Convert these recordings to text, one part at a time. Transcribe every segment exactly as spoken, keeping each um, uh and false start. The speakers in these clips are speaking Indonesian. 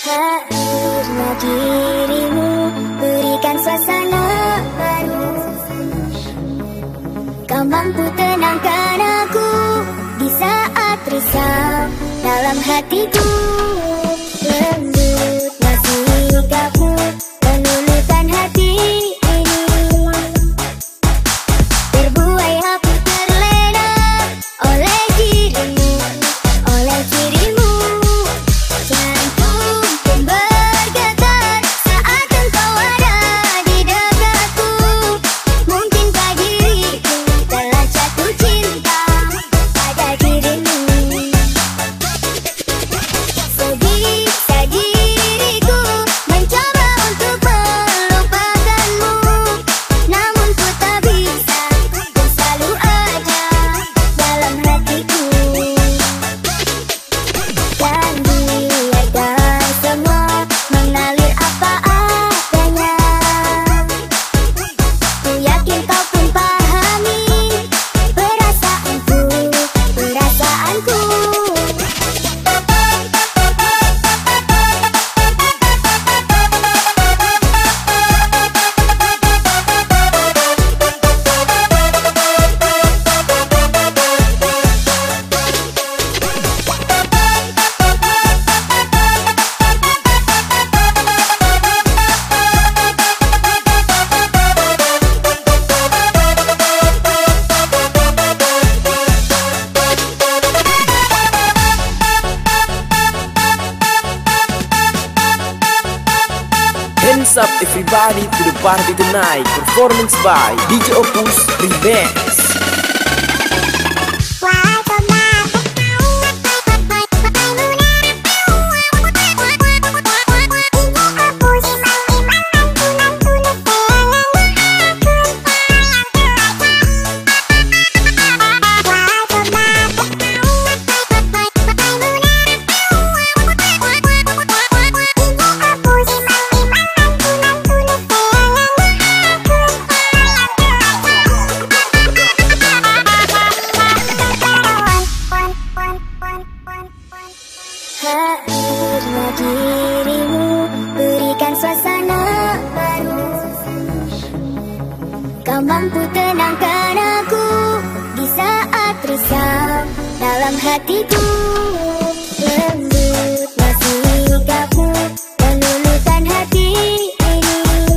Hadirlah dirimu, berikan suasana baru. Kau mampu tenangkan aku di saat risau dalam hatiku. Lembutlah sikapmu, meluluhkan hati ini. Terbuai hati terlena oleh dirimu, oleh dirimu. Jantung pun bergetar saat engkau ada di dekatku. Mungkinkah diriku telah jatuh cinta pada dirimu? Sebisa diriku mencoba untuk melupakanmu, namun ku tak bisa, kau selalu ada dalam hatiku. Dan biarkan semua mengalir apa adanya. Ku yakin kau pun pahami perasaanku, perasaanku. Hands up everybody to the party tonight. Performance by D J Opus Remix. Hadirlah dirimu, berikan suasana baru. Kau mampu tenangkan aku di saat risau dalam hatiku. Lembutlah sikapmu, meluluhkan hati ini.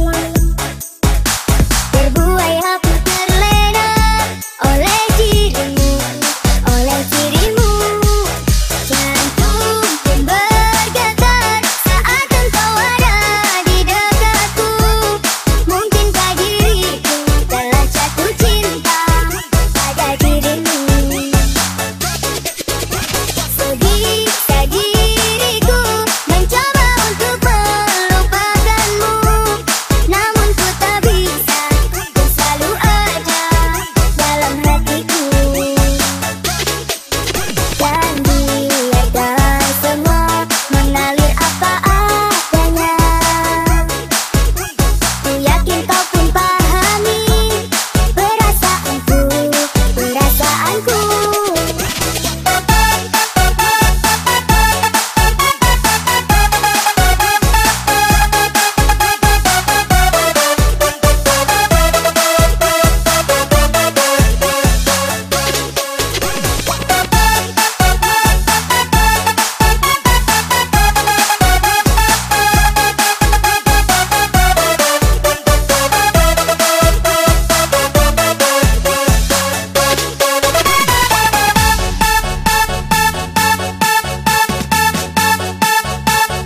Terbuai hati terlena oleh dirimu, oleh dirimu. Jantung pun bergetar saat engkau ada di dekatku. Mungkinkah diriku telah jatuh cinta pada dirimu? Sebisa diriku mencoba untuk melupakanmu, namun ku tak bisa, kau selalu ada dalam hatiku. Dan biarkan semua mengalir apa adanya. Ku yakin kau pun pahami perasaanku, perasaanku.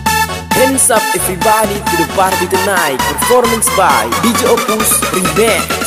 Hands up everybody to the party tonight. Performance by D J Opus Remix.